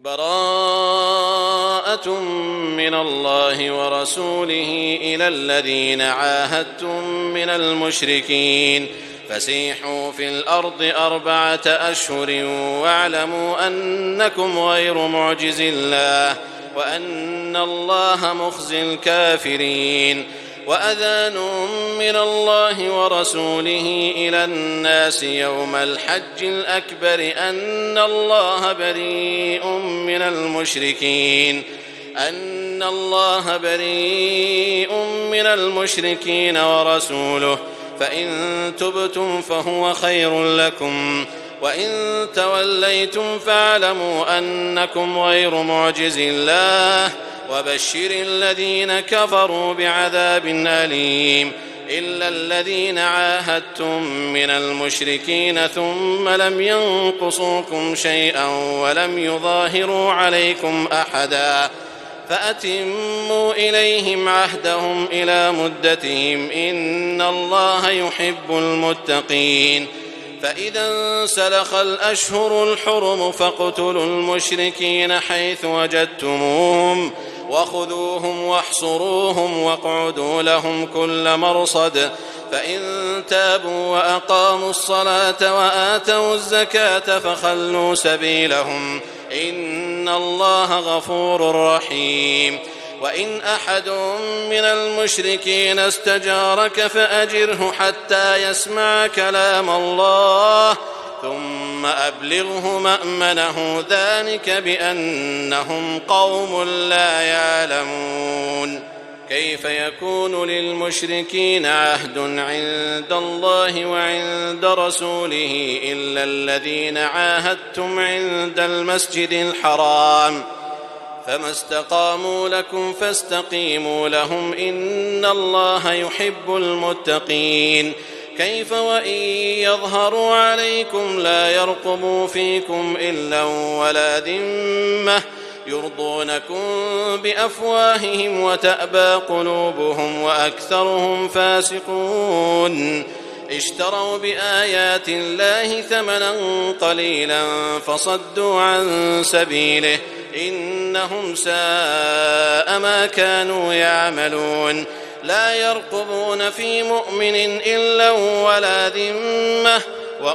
براءة من الله ورسوله إلى الذين عاهدتم من المشركين فسيحوا في الأرض 4 أشهر واعلموا أنكم غير معجز الله وأن الله مخزي الكافرين. وأذان من الله ورسوله إلى الناس يوم الحج الأكبر أن الله بريء من المشركين ورسوله فإن تبتم فهو خير لكم وإن توليتم فاعلموا أنكم غير معجز الله وبشر الذين كفروا بعذاب أليم. إلا الذين عاهدتم من المشركين ثم لم ينقصوكم شيئا ولم يظاهروا عليكم أحدا فأتموا إليهم عهدهم إلى مدتهم إن الله يحب المتقين. فإذا انسلخ الأشهر الحرم فاقتلوا المشركين حيث وجدتموهم وخذوهم واحصروهم واقعدوا لهم كل مرصد فإن تابوا وأقاموا الصلاة وآتوا الزكاة فخلوا سبيلهم إن الله غفور رحيم. وإن أحد من المشركين استجارك فأجره حتى يسمع كلام الله ثم أبلغه مأمنه ذلك بأنهم قوم لا يعلمون. كيف يكون للمشركين عهد عند الله وعند رسوله إلا الذين عاهدتم عند المسجد الحرام فما استقاموا لكم فاستقيموا لهم إن الله يحب المتقين. كيف وإن يظهروا عليكم لا يرقبوا فيكم إلا ولا ذمة يرضونكم بأفواههم وتأبى قلوبهم وأكثرهم فاسقون. اشتروا بآيات الله ثمنا قليلا فصدوا عن سبيله إنهم ساء ما كانوا يعملون. لا يرقبون في مؤمن إلا ولا ذمة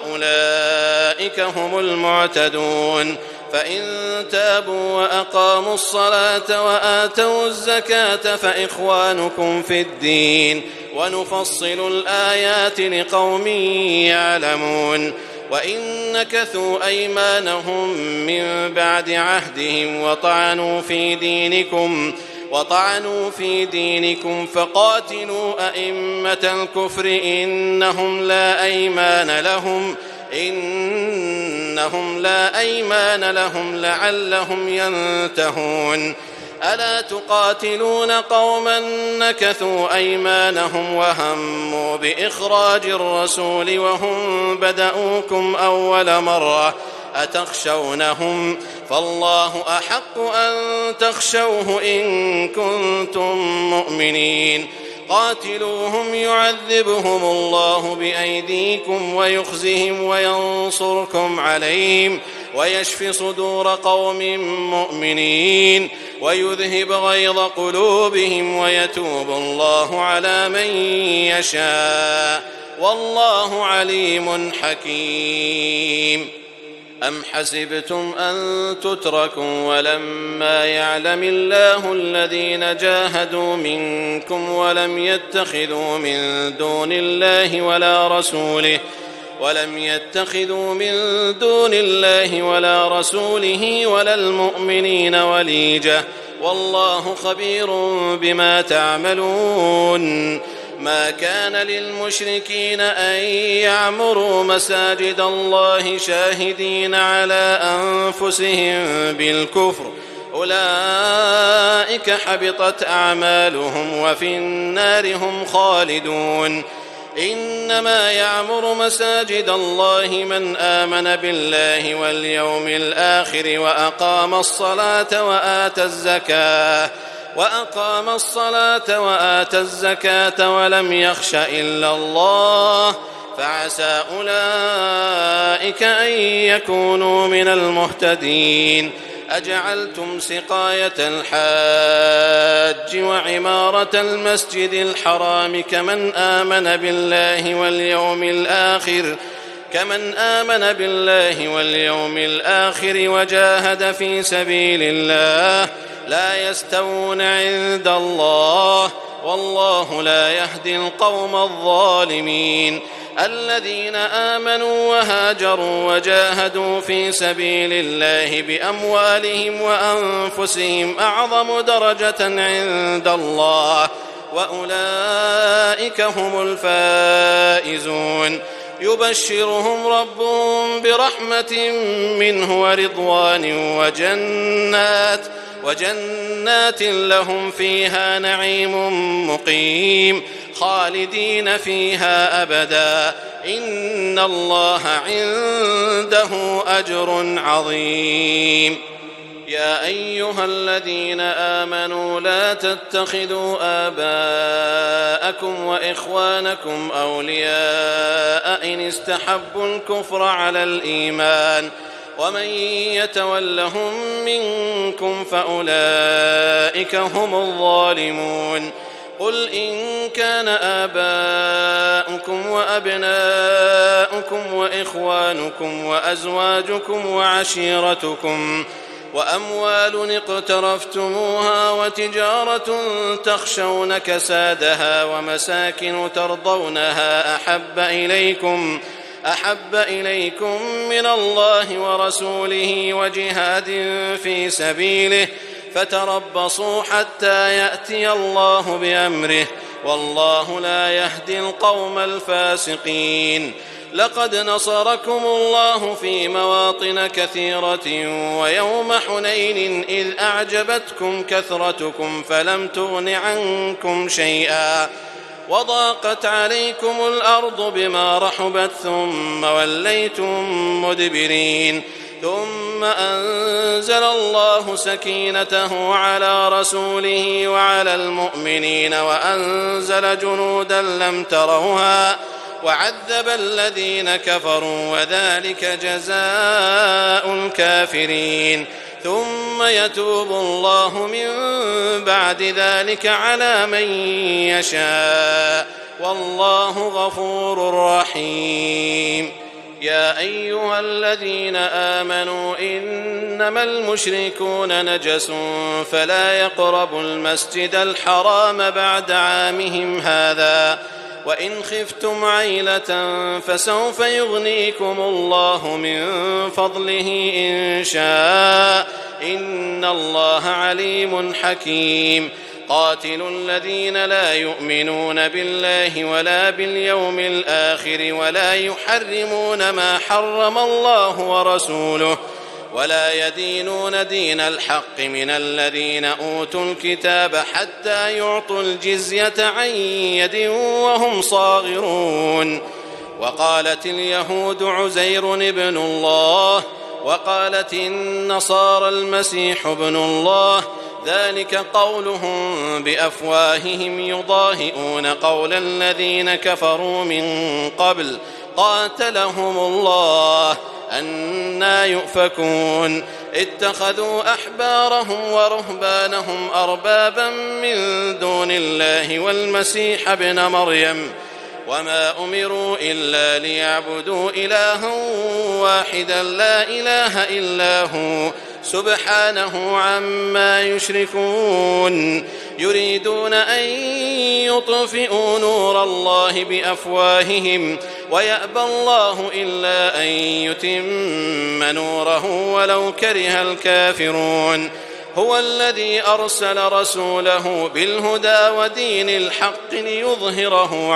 وأولئك هم المعتدون. فإن تابوا وأقاموا الصلاة وآتوا الزكاة فإخوانكم في الدين ونفصل الآيات لقوم يعلمون. وإن نكثوا أيمانهم من بعد عهدهم وطعنوا في دينكم فقاتلوا أئمة الكفر إنهم لا أيمان لهم لعلهم ينتهون. ألا تقاتلون قوما نكثوا أيمانهم وهموا بإخراج الرسول وهم بدؤوكم أول مرة أتخشونهم فالله أحق أن تخشوه إن كنتم مؤمنين. قاتلوهم يعذبهم الله بأيديكم ويخزهم وينصركم عليهم ويشفي صدور قوم مؤمنين ويذهب غيظ قلوبهم ويتوب الله على من يشاء والله عليم حكيم. أم حسبتم أن تتركوا ولما يعلم الله الذين جاهدوا منكم ولم يتخذوا من دون الله ولا رسوله ولا المؤمنين وليجة والله خبير بما تعملون. ما كان للمشركين أن يعمروا مساجد الله شاهدين على أنفسهم بالكفر أولئك حبطت أعمالهم وفي النار هم خالدون. إنما يعمر مساجد الله من آمن بالله واليوم الآخر وأقام الصلاة وآتى الزكاة ولم يخش إلا الله فعسى أولئك أن يكونوا من المهتدين. أجعلتم سقاية الحاج وعمارة المسجد الحرام كمن آمن بالله واليوم الآخر وجاهد في سبيل الله لا يستوون عند الله والله لا يهدي القوم الظالمين. الذين آمنوا وهاجروا وجاهدوا في سبيل الله بأموالهم وأنفسهم أعظم درجة عند الله وأولئك هم الفائزون. يبشرهم ربهم برحمة منه ورضوان وجنات لهم فيها نعيم مقيم خالدين فيها أبدا إن الله عنده أجر عظيم. يا أيها الذين آمنوا لا تتخذوا آباءكم وإخوانكم أولياء إن استحبوا الكفر على الإيمان ومن يتولهم منكم فأولئك هم الظالمون. قل إن كان آباؤكم وأبناؤكم وإخوانكم وأزواجكم وعشيرتكم وأموال اقترفتموها وتجارة تخشون كسادها ومساكن ترضونها أحب إليكم من الله ورسوله وجهاد في سبيله فتربصوا حتى يأتي الله بأمره والله لا يهدي القوم الفاسقين. لقد نصركم الله في مواطن كثيرة ويوم حنين إذ أعجبتكم كثرتكم فلم تغن عنكم شيئا وضاقت عليكم الأرض بما رحبت ثم وليتم مدبرين ثم أنزل الله سكينته على رسوله وعلى المؤمنين وأنزل جنودا لم تروها وعذب الذين كفروا وذلك جزاء الكافرين. ثم يتوب الله من بعد ذلك على من يشاء والله غفور رحيم. يا أيها الذين آمنوا إنما المشركون نجس فلا يقربوا المسجد الحرام بعد عامهم هذا وإن خفتم عيلة فسوف يغنيكم الله من فضله إن شاء إن الله عليم حكيم. قاتلوا الذين لا يؤمنون بالله ولا باليوم الآخر ولا يحرمون ما حرم الله ورسوله ولا يدينون دين الحق من الذين أوتوا الكتاب حتى يعطوا الجزية عن يد وهم صاغرون. وقالت اليهود عزير ابن الله وقالت النصارى المسيح ابن الله ذلك قولهم بأفواههم يضاهئون قول الذين كفروا من قبل قاتلهم الله أنى يؤفكون. اتخذوا أحبارهم ورهبانهم أربابا من دون الله والمسيح ابن مريم وما أمروا إلا ليعبدوا إلها واحدا لا إله إلا هو سبحانه عما يشركون. يريدون أن يطفئوا نور الله بأفواههم ويأبى الله إلا أن يتم نوره ولو كره الكافرون. هو الذي أرسل رسوله بالهدى ودين الحق ليظهره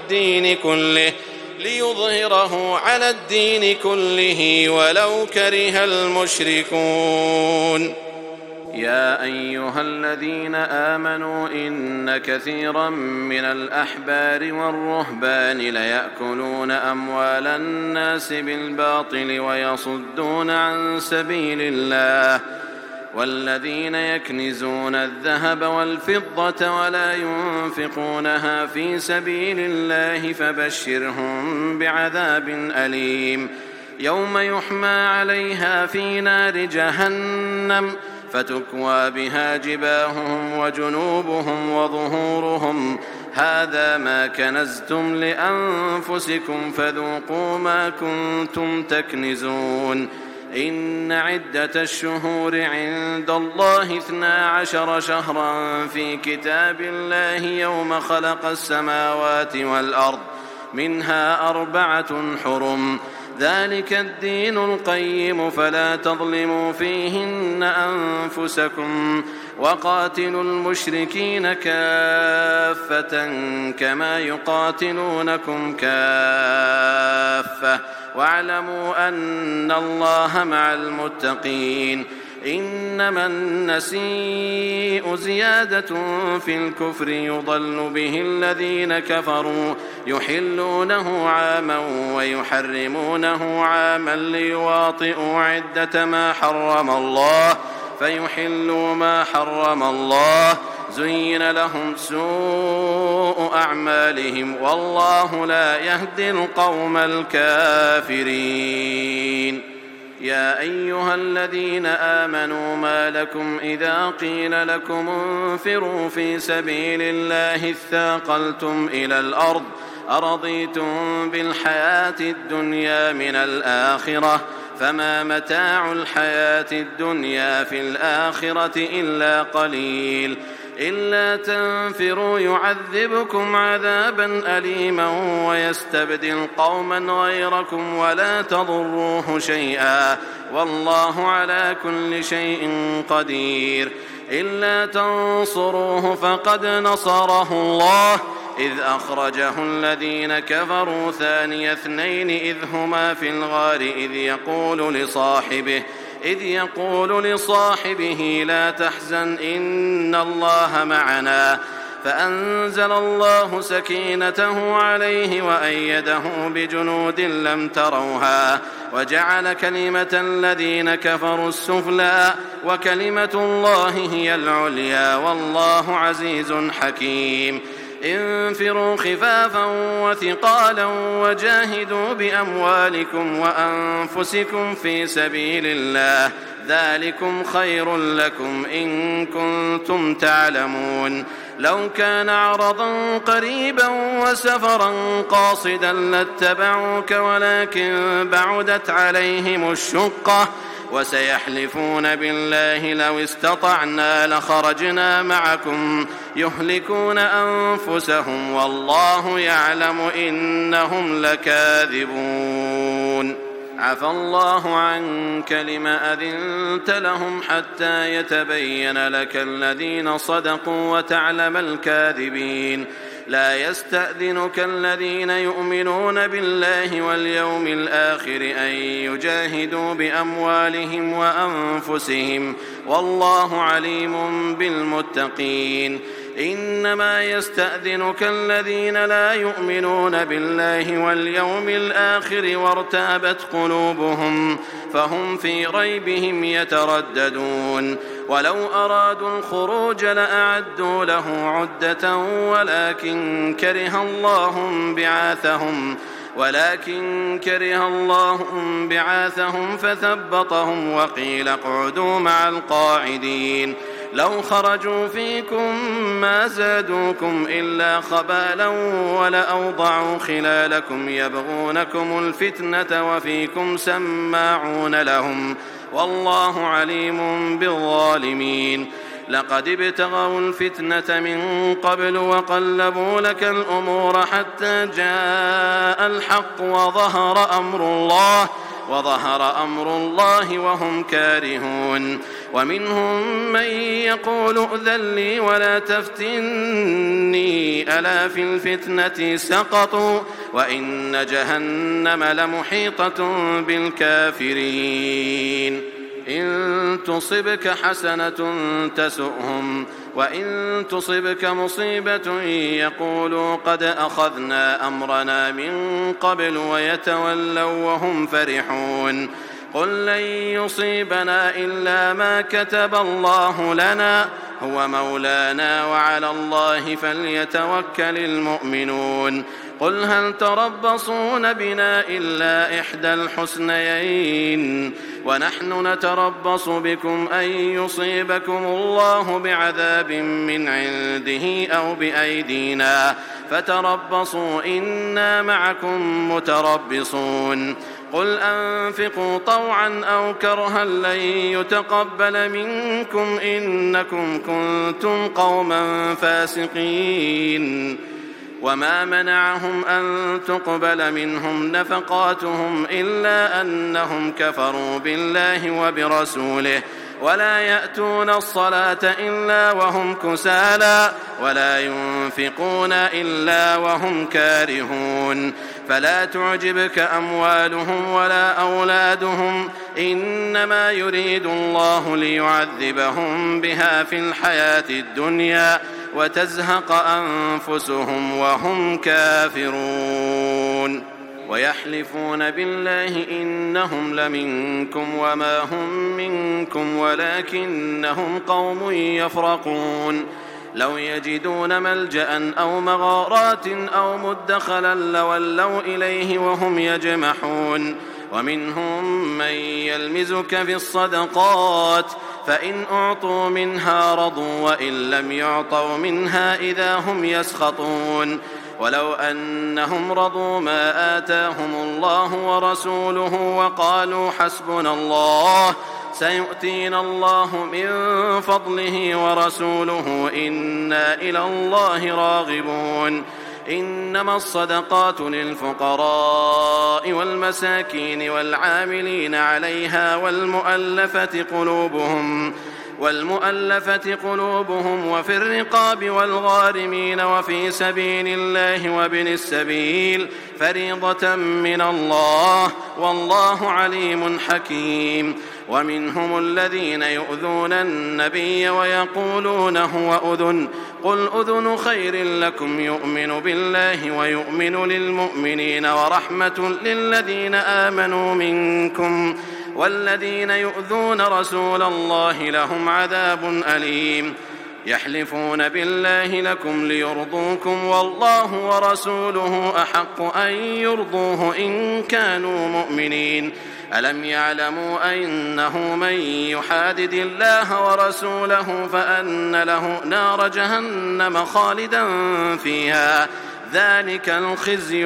على الدين كله ولو كره المشركون. يا أيها الذين آمنوا إن كثيرا من الأحبار والرهبان ليأكلون أموال الناس بالباطل ويصدون عن سبيل الله والذين يكنزون الذهب والفضة ولا ينفقونها في سبيل الله فبشرهم بعذاب أليم. يوم يحمى عليها في نار جهنم فتكوى بها جباههم وجنوبهم وظهورهم هذا ما كنزتم لأنفسكم فذوقوا ما كنتم تكنزون إن عدة الشهور عند الله 12 شهرا في كتاب الله يوم خلق السماوات والأرض منها 4 حرم ذلك الدين القيم فلا تظلموا فيهن أنفسكم وقاتلوا المشركين كافة كما يقاتلونكم كافة واعلموا أن الله مع المتقين إنما النسيء زيادة في الكفر يضل به الذين كفروا يحلونه عاما ويحرمونه عاما ليواطئوا عدة ما حرم الله فيحلوا ما حرم الله زين لهم سوء أعمالهم والله لا يهدي القوم الكافرين يا أيها الذين آمنوا ما لكم إذا قيل لكم انفروا في سبيل الله اثاقلتم إلى الأرض أرضيتم بالحياة الدنيا من الآخرة فما متاع الحياة الدنيا في الآخرة إلا قليل إلا تنفروا يعذبكم عذابا أليما ويستبدل قوما غيركم ولا تضروه شيئا والله على كل شيء قدير إلا تنصروه فقد نصره الله إذ أخرجه الذين كفروا ثاني اثنين إذ هما في الغار إذ يقول لصاحبه لا تحزن إن الله معنا فأنزل الله سكينته عليه وأيده بجنود لم تروها وجعل كلمة الذين كفروا السفلى وكلمة الله هي العليا والله عزيز حكيم انفروا خفافا وثقالا وجاهدوا بأموالكم وأنفسكم في سبيل الله ذلكم خير لكم إن كنتم تعلمون لو كان عرضا قريبا وسفرا قاصدا لاتبعوك ولكن بعدت عليهم الشقة وسيحلفون بالله لو استطعنا لخرجنا معكم يهلكون أنفسهم والله يعلم إنهم لكاذبون عفى الله عنك لم أذنت لهم حتى يتبين لك الذين صدقوا وتعلم الكاذبين لا يستأذنك الذين يؤمنون بالله واليوم الآخر أن يجاهدوا بأموالهم وأنفسهم والله عليم بالمتقين إنما يستأذنك الذين لا يؤمنون بالله واليوم الآخر وارتابت قلوبهم فهم في ريبهم يترددون ولو أرادوا الخروج لأعدوا له عدة ولكن كره الله بعاثهم فثبطهم وقيل اقعدوا مع القاعدين لو خرجوا فيكم ما زادوكم إلا خبالا ولأوضعوا خلالكم يبغونكم الفتنة وفيكم سماعون لهم والله عليم بالظالمين لقد ابتغوا الفتنة من قبل وقلبوا لك الأمور حتى جاء الحق وظهر أمر الله وهم كارهون ومنهم من يقول ائذن لي ولا تفتني ألا في الفتنة سقطوا وإن جهنم لمحيطة بالكافرين إن تصبك حسنة تسؤهم وإن تصبك مصيبة يقولوا قد أخذنا أمرنا من قبل ويتولوا وهم فرحون قل لن يصيبنا إلا ما كتب الله لنا هو مولانا وعلى الله فليتوكل المؤمنون قل هل تربصون بنا إلا إحدى الحسنيين ونحن نتربص بكم أن يصيبكم الله بعذاب من عنده أو بأيدينا فتربصوا إنا معكم متربصون قل أنفقوا طوعا أو كرها لن يتقبل منكم إنكم كنتم قوما فاسقين وما منعهم أن تقبل منهم نفقاتهم إلا أنهم كفروا بالله وبرسوله ولا يأتون الصلاة إلا وهم كسالى ولا ينفقون إلا وهم كارهون فلا تعجبك أموالهم ولا أولادهم إنما يريد الله ليعذبهم بها في الحياة الدنيا وتزهق أنفسهم وهم كافرون ويحلفون بالله إنهم لمنكم وما هم منكم ولكنهم قوم يفرقون لو يجدون ملجأ أو مغارات أو مدخلا لولوا إليه وهم يجمحون ومنهم من يلمزك في الصدقات فإن أعطوا منها رضوا وإن لم يعطوا منها إذا هم يسخطون ولو أنهم رضوا ما آتاهم الله ورسوله وقالوا حسبنا الله سيؤتينا الله من فضله ورسوله إنا إلى الله راغبون إنما الصدقات للفقراء والمساكين والعاملين عليها والمؤلفة قلوبهم وفي الرقاب والغارمين وفي سبيل الله وابن السبيل فريضة من الله والله عليم حكيم ومنهم الذين يؤذون النبي ويقولون هو أذن قل أذن خير لكم يؤمن بالله ويؤمن للمؤمنين ورحمة للذين آمنوا منكم والذين يؤذون رسول الله لهم عذاب أليم يحلفون بالله لكم ليرضوكم والله ورسوله أحق أن يرضوه إن كانوا مؤمنين ألم يعلموا أنه من يحادد الله ورسوله فأن له نار جهنم خالدا فيها ذلك الخزي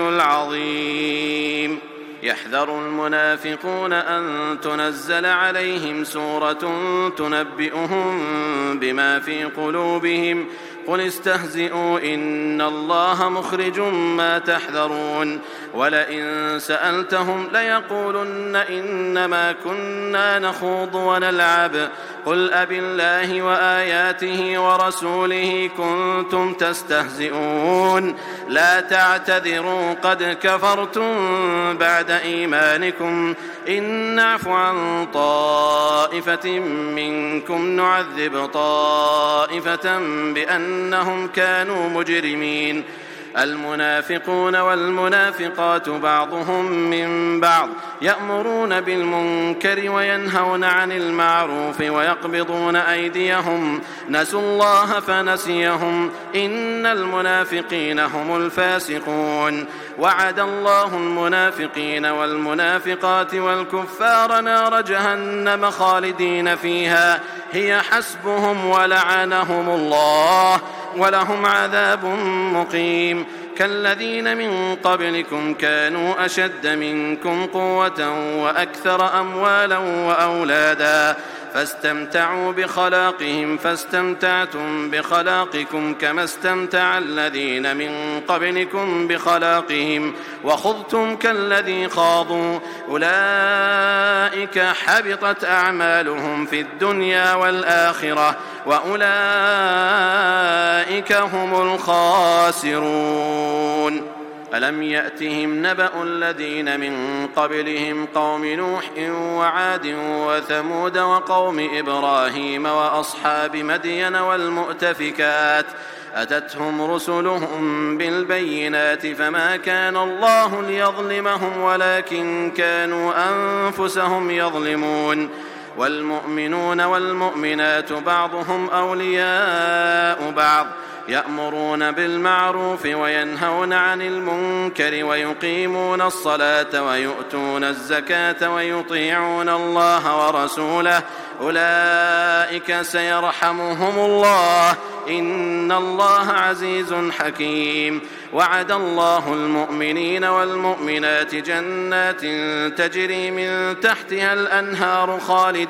العظيم يحذر المنافقون أن تنزل عليهم سورة تنبئهم بما في قلوبهم قل استهزئوا إن الله مخرج ما تحذرون ولئن سألتهم ليقولن إنما كنا نخوض ونلعب قل أبالله وآياته ورسوله كنتم تستهزئون لا تعتذروا قد كفرتم بعد إيمانكم إن نعف عن طائفة منكم نعذب طائفة بأنهم كانوا مجرمين المنافقون والمنافقات بعضهم من بعض يأمرون بالمنكر وينهون عن المعروف ويقبضون أيديهم نسوا الله فنسيهم إن المنافقين هم الفاسقون وعد الله المنافقين والمنافقات والكفار نار جهنم خالدين فيها هي حسبهم ولعنهم الله ولهم عذاب مقيم كالذين من قبلكم كانوا أشد منكم قوة وأكثر أموالا وأولادا فاستمتعوا بخلاقهم فاستمتعتم بخلاقكم كما استمتع الذين من قبلكم بخلاقهم وخضتم كالذي خاضوا أولئك حبطت أعمالهم في الدنيا والآخرة وأولئك هم الخاسرون ألم يأتهم نبأ الذين من قبلهم قوم نوح وعاد وثمود وقوم إبراهيم وأصحاب مدين والمؤتفكات أتتهم رسلهم بالبينات فما كان الله ليظلمهم ولكن كانوا أنفسهم يظلمون والمؤمنون والمؤمنات بعضهم أولياء بعض يأمرون بالمعروف وينهون عن المنكر ويقيمون الصلاة ويؤتون الزكاة ويطيعون الله ورسوله أولئك سيرحمهم الله إن الله عزيز حكيم. وعد الله المؤمنين والمؤمنات جنات تجري من تحتها الأنهار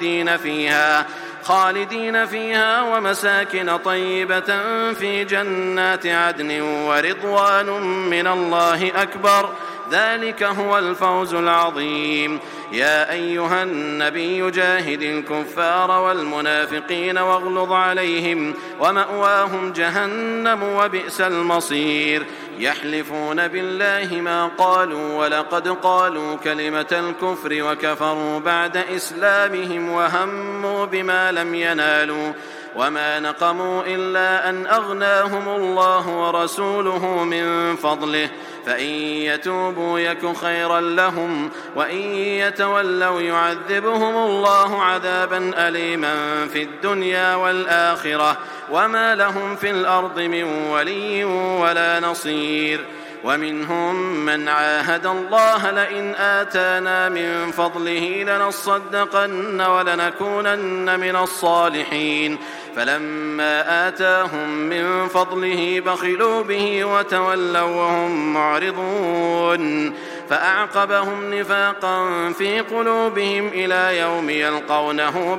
خالدين فيها ومساكن طيبة في جنات عدن ورضوان من الله أكبر ذلك هو الفوز العظيم. يا أيها النبي جاهد الكفار والمنافقين واغلظ عليهم ومأواهم جهنم وبئس المصير. يحلفون بالله ما قالوا ولقد قالوا كلمة الكفر وكفروا بعد إسلامهم وهموا بما لم ينالوا وما نقموا إلا أن أغناهم الله ورسوله من فضله فإن يتوبوا يك خيرا لهم وإن يتولوا يعذبهم الله عذابا أليما في الدنيا والآخرة وما لهم في الأرض من ولي ولا نصير. ومنهم من عاهد الله لئن آتانا من فضله لنصدقن ولنكونن من الصالحين فلما آتاهم من فضله بخلوا به وتولوا وهم معرضون فأعقبهم نفاقا في قلوبهم إلى يوم يلقونه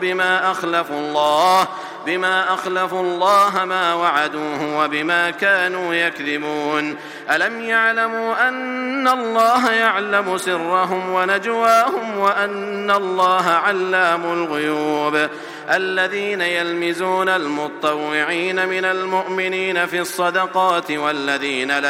بما أخلفوا الله ما وعدوه وبما كانوا يكذبون. ألم يعلموا أن الله يعلم سرهم ونجواهم وأن الله علام الغيوب. الذين يلمزون المطوعين من المؤمنين في الصدقات والذين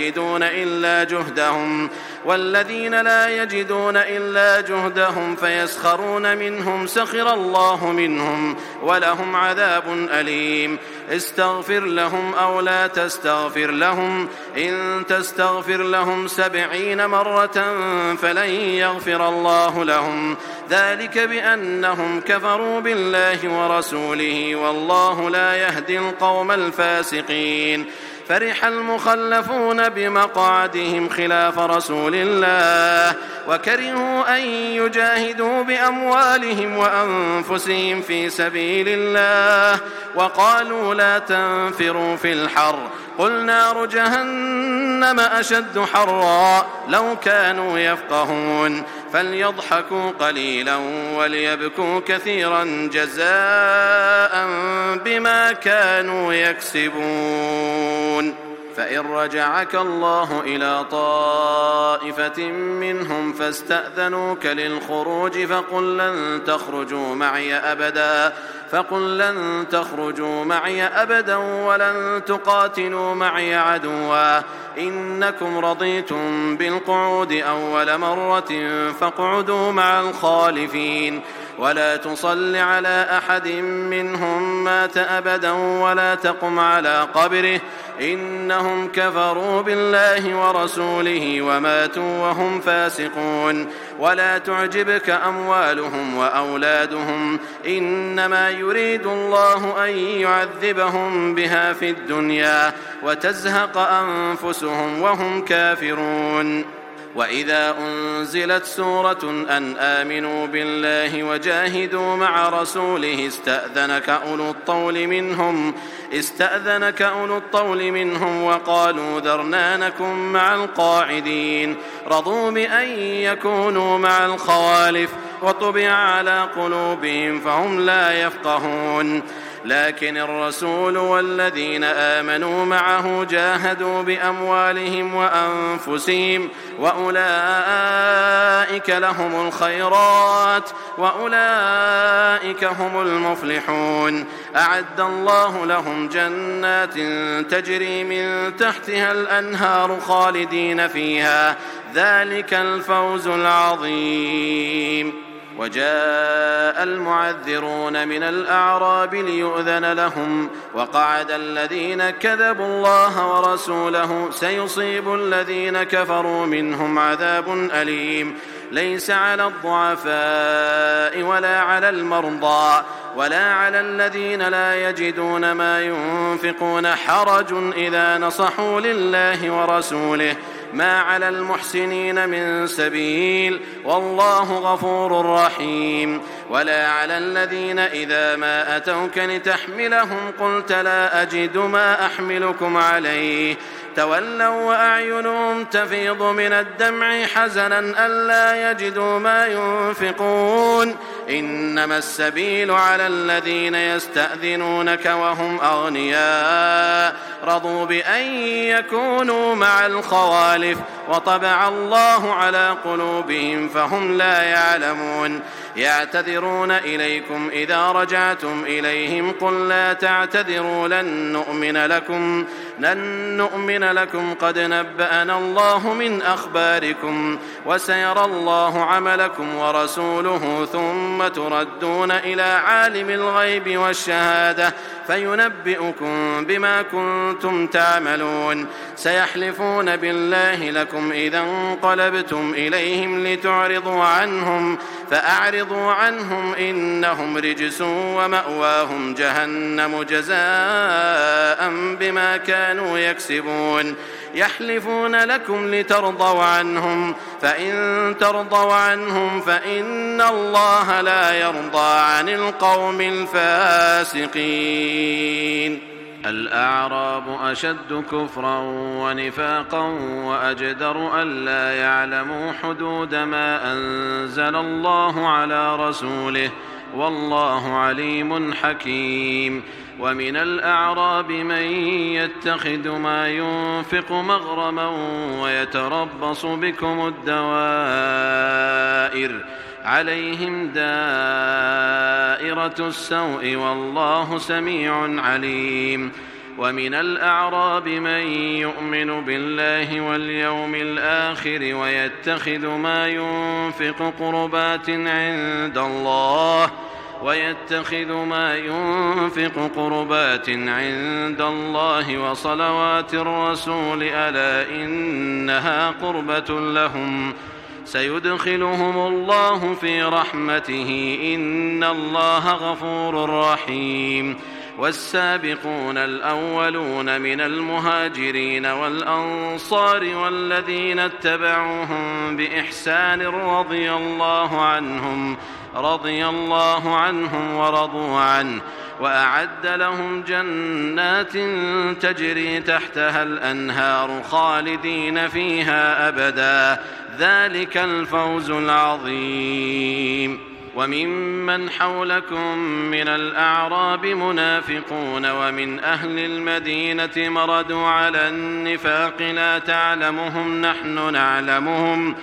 لا يجدون إلا جهدهم فيسخرون منهم سخر الله منهم ولهم عذاب أليم. استغفر لهم أو لا تستغفر لهم إن تستغفر لهم 70 مرة فلن يغفر الله لهم ذلك بأنهم كفروا بالله ورسوله والله لا يهدي القوم الفاسقين. فرح المخلفون بمقعدهم خلاف رسول الله وكرهوا أن يجاهدوا بأموالهم وأنفسهم في سبيل الله وقالوا لا تنفروا في الحر قل نار جهنم أشد حرا لو كانوا يفقهون فليضحكوا قليلا وليبكوا كثيرا جزاء بما كانوا يكسبون. فإن رجعك الله إلى طائفة منهم فاستأذنوك للخروج فقل لن تخرجوا معي أبدا ولن تقاتلوا معي عدوا إنكم رضيتم بالقعود أول مرة فاقعدوا مع الخالفين ولا تصل على أحد منهم مات أبدا ولا تقم على قبره إنهم كفروا بالله ورسوله وماتوا وهم فاسقون. ولا تعجبك أموالهم وأولادهم إنما يريد الله أن يعذبهم بها في الدنيا وتزهق أنفسهم وهم كافرون. وإذا أنزلت سورة أن آمنوا بالله وجاهدوا مع رسوله استأذنك أولو الطول منهم وقالوا ذرنا نكن مع القاعدين رضوا بأن يكونوا مع الخوالف وطبع على قلوبهم فهم لا يفقهون. لكن الرسول والذين آمنوا معه جاهدوا بأموالهم وأنفسهم وأولئك لهم الخيرات وأولئك هم المفلحون. أعد الله لهم جنات تجري من تحتها الأنهار خالدين فيها ذلك الفوز العظيم. وجاء المعذرون من الأعراب ليؤذن لهم وقعد الذين كذبوا الله ورسوله سيصيب الذين كفروا منهم عذاب أليم. ليس على الضعفاء ولا على المرضى ولا على الذين لا يجدون ما ينفقون حرج إذا نصحوا لله ورسوله ما على المحسنين من سبيل والله غفور رحيم. ولا على الذين إذا ما أتوك لتحملهم قلت لا أجد ما أحملكم عليه تولوا وأعينهم تفيض من الدمع حزنا ألا يجدوا ما ينفقون إنما السبيل على الذين يستأذنونك وهم أغنياء رضوا بأن يكونوا مع الخوالف وطبع الله على قلوبهم فهم لا يعلمون. يعتذرون إليكم إذا رجعتم إليهم قل لا تعتذروا لن نؤمن لكم قد نبأنا الله من أخباركم وسيرى الله عملكم ورسوله ثم تردون إلى عالم الغيب والشهادة فينبئكم بما كنتم تعملون. سيحلفون بالله لكم إذا انقلبتم إليهم لتعرضوا عنهم فأعرضوا عنهم إنهم رجس ومأواهم جهنم جزاء بما كانوا يكسبون. يحلفون لكم لترضوا عنهم فإن ترضوا عنهم فإن الله لا يرضى عن القوم الفاسقين. الأعراب أشد كفرا ونفاقا وأجدر ألا يعلموا حدود ما أنزل الله على رسوله والله عليم حكيم. ومن الأعراب من يتخذ ما ينفق مغرما ويتربص بكم الدوائر عليهم دائرة السوء والله سميع عليم. ومن الأعراب من يؤمن بالله واليوم الآخر ويتخذ ما ينفق قربات عند الله وصلوات الرسول ألا إنها قربة لهم سيدخلهم الله في رحمته إن الله غفور رحيم. والسابقون الأولون من المهاجرين والأنصار والذين اتبعوهم بإحسان رضي الله عنهم ورضوا عنه وأعد لهم جنات تجري تحتها الأنهار خالدين فيها أبدا ذلك الفوز العظيم. وممن حولكم من الأعراب منافقون ومن أهل المدينة مردوا على النفاق لا تعلمهم نحن نعلمهم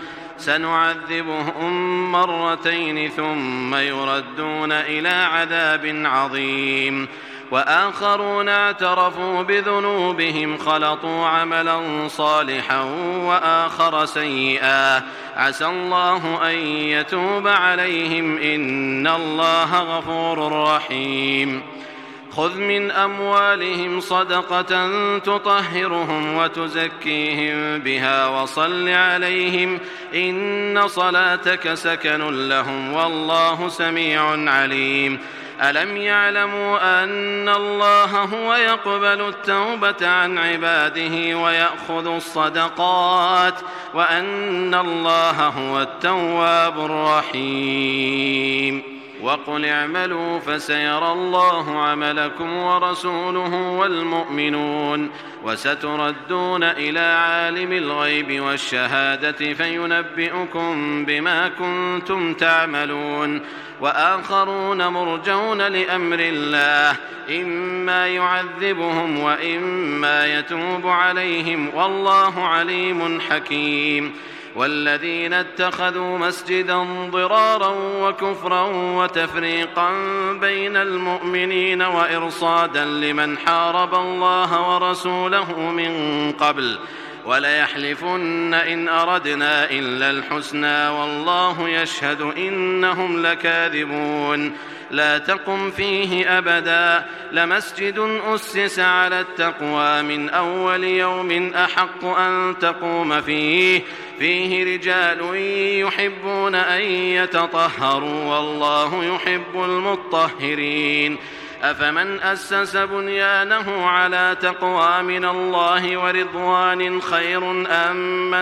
سنعذبهم مرتين ثم يردون إلى عذاب عظيم. وآخرون اعترفوا بذنوبهم خلطوا عملا صالحا وآخر سيئا عسى الله أن يتوب عليهم إن الله غفور رحيم. خذ من أموالهم صدقة تطهرهم وتزكيهم بها وصل عليهم إن صلاتك سكن لهم والله سميع عليم. ألم يعلموا أن الله هو يقبل التوبة عن عباده ويأخذ الصدقات وأن الله هو التواب الرحيم. وقل اعملوا فسيرى الله عملكم ورسوله والمؤمنون وستردون إلى عالم الغيب والشهادة فينبئكم بما كنتم تعملون. وآخرون مرجون لأمر الله إما يعذبهم وإما يتوب عليهم والله عليم حكيم. والذين اتخذوا مسجدا ضرارا وكفرا وتفريقا بين المؤمنين وإرصادا لمن حارب الله ورسوله من قبل وليحلفن إن أردنا إلا الحسنى والله يشهد إنهم لكاذبون. لا تقم فيه أبدا. لمسجد أسس على التقوى من أول يوم أحق أن تقوم فيه رجال يحبون أن يتطهروا والله يحب المطهرين. أفمن أسس بنيانه على تقوى من الله ورضوان خير أم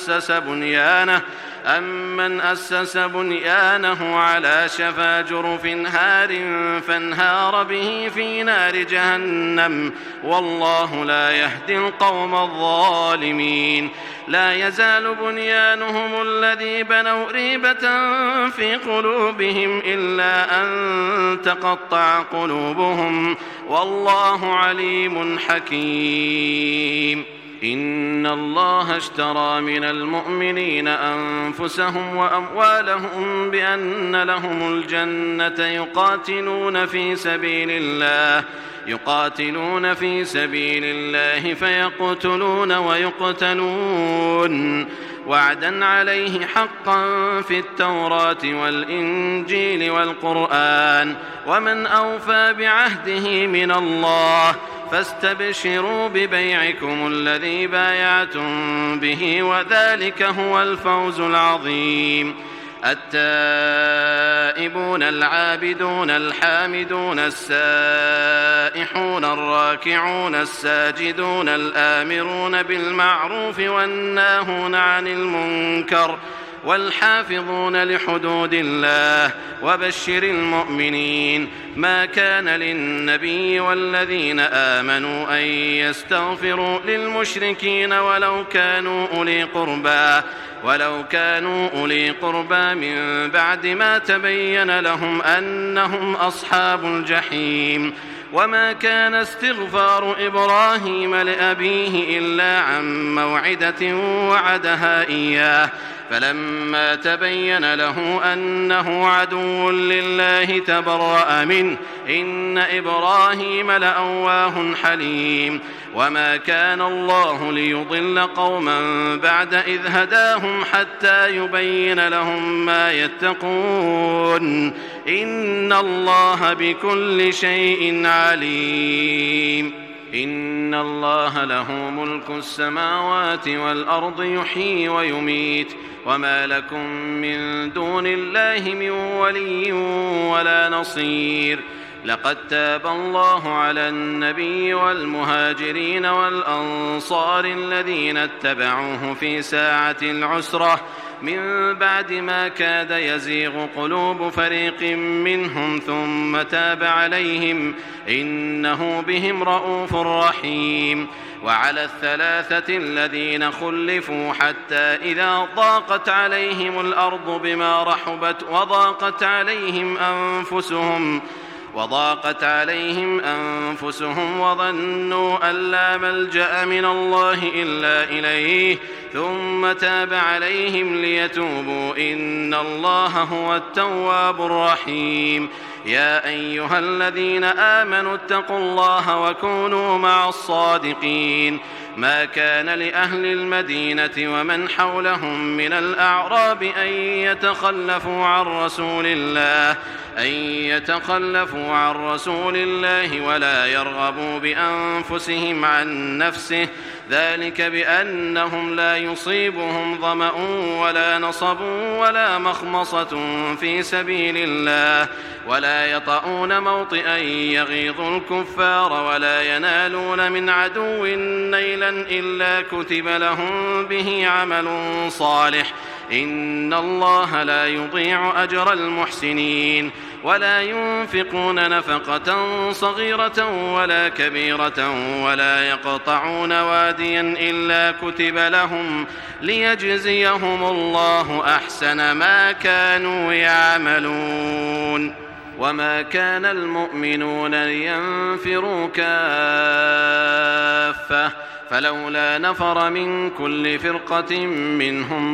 من أسس بنيانه على شفا جرف هار فانهار به في نار جهنم والله لا يهدي القوم الظالمين. لا يزال بنيانهم الذي بنوا ريبة في قلوبهم إلا أن تقطع قلوبهم والله عليم حكيم. إن الله اشترى من المؤمنين أنفسهم وأموالهم بأن لهم الجنة يقاتلون في سبيل الله فيقتلون ويقتلون وعدا عليه حقا في التوراة والإنجيل والقرآن ومن أوفى بعهده من الله فاستبشروا ببيعكم الذي بايعتم به وذلك هو الفوز العظيم. التائبون العابدون الحامدون السائحون الراكعون الساجدون الآمرون بالمعروف والناهون عن المنكر والحافظون لحدود الله وبشر المؤمنين. ما كان للنبي والذين آمنوا أن يستغفروا للمشركين ولو كانوا أولي قربى من بعد ما تبين لهم أنهم أصحاب الجحيم. وما كان استغفار إبراهيم لأبيه إلا عن موعدة وعدها إياه فلما تبين له أنه عدو لله تبرأ منه إن إبراهيم لأواه حليم. وما كان الله ليضل قوما بعد إذ هداهم حتى يبين لهم ما يتقون إن الله بكل شيء عليم. إن الله له ملك السماوات والأرض يحيي ويميت وما لكم من دون الله من ولي ولا نصير. لقد تاب الله على النبي والمهاجرين والأنصار الذين اتبعوه في ساعة العسرة من بعد ما كاد يزيغ قلوب فريق منهم ثم تاب عليهم إنه بهم رءوف رحيم. وعلى الثلاثة الذين خلفوا حتى إذا ضاقت عليهم الأرض بما رحبت وضاقت عليهم أنفسهم وظنوا أن لا ملجأ من الله إلا إليه ثم تاب عليهم ليتوبوا إن الله هو التواب الرحيم. يا أيها الذين آمنوا اتقوا الله وكونوا مع الصادقين. ما كان لأهل المدينة ومن حولهم من الأعراب أن يتخلفوا عن رسول الله ولا يرغبوا بأنفسهم عن نفسه ذلك بأنهم لا يصيبهم ظمأ ولا نصب ولا مخمصة في سبيل الله ولا يطؤون موطئا يغيظ الكفار ولا ينالون من عدو نيلا إلا كتب لهم به عمل صالح إن الله لا يضيع أجر المحسنين. ولا ينفقون نفقة صغيرة ولا كبيرة ولا يقطعون واديا إلا كتب لهم ليجزيهم الله أحسن ما كانوا يعملون. وما كان المؤمنون لينفروا كافة فلولا نفر من كل فرقة منهم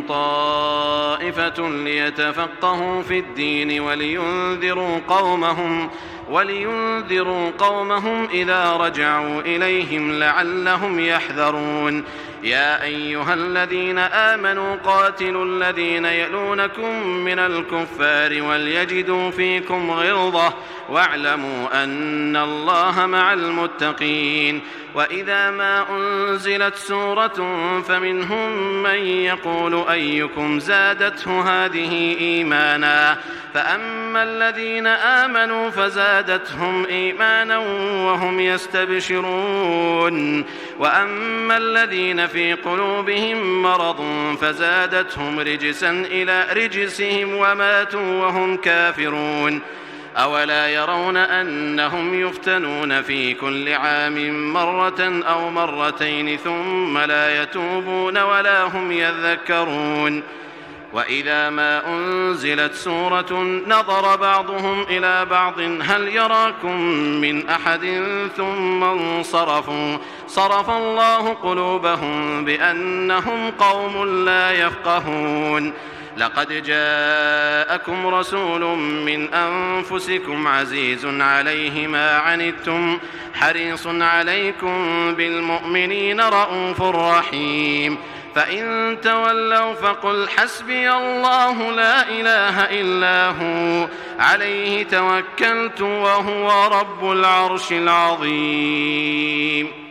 طائفة ليتفقهوا في الدين ولينذروا قومهم إذا رجعوا إليهم لعلهم يحذرون يا أيها الذين آمنوا قاتلوا الذين يلونكم من الكفار وليجدوا فيكم غلظة واعلموا أن الله مع المتقين وإذا ما أنزلت سورة فمنهم من يقول أيكم زادته هذه إيمانا فأما الذين آمنوا فزادتهم إيمانا وهم يستبشرون وأما الذين في قلوبهم مرض فزادتهم رجسا إلى رجسهم وماتوا وهم كافرون أولا يرون أنهم يفتنون في كل عام مرة أو مرتين ثم لا يتوبون ولا هم يذكرون وإذا ما أنزلت سورة نظر بعضهم إلى بعض هل يراكم من أحد ثم انصرفوا صرف الله قلوبهم بأنهم قوم لا يفقهون لقد جاءكم رسول من أنفسكم عزيز عليه ما عنتم حريص عليكم بالمؤمنين رءوف رحيم فإن تولوا فقل حسبي الله لا إله إلا هو عليه توكلت وهو رب العرش العظيم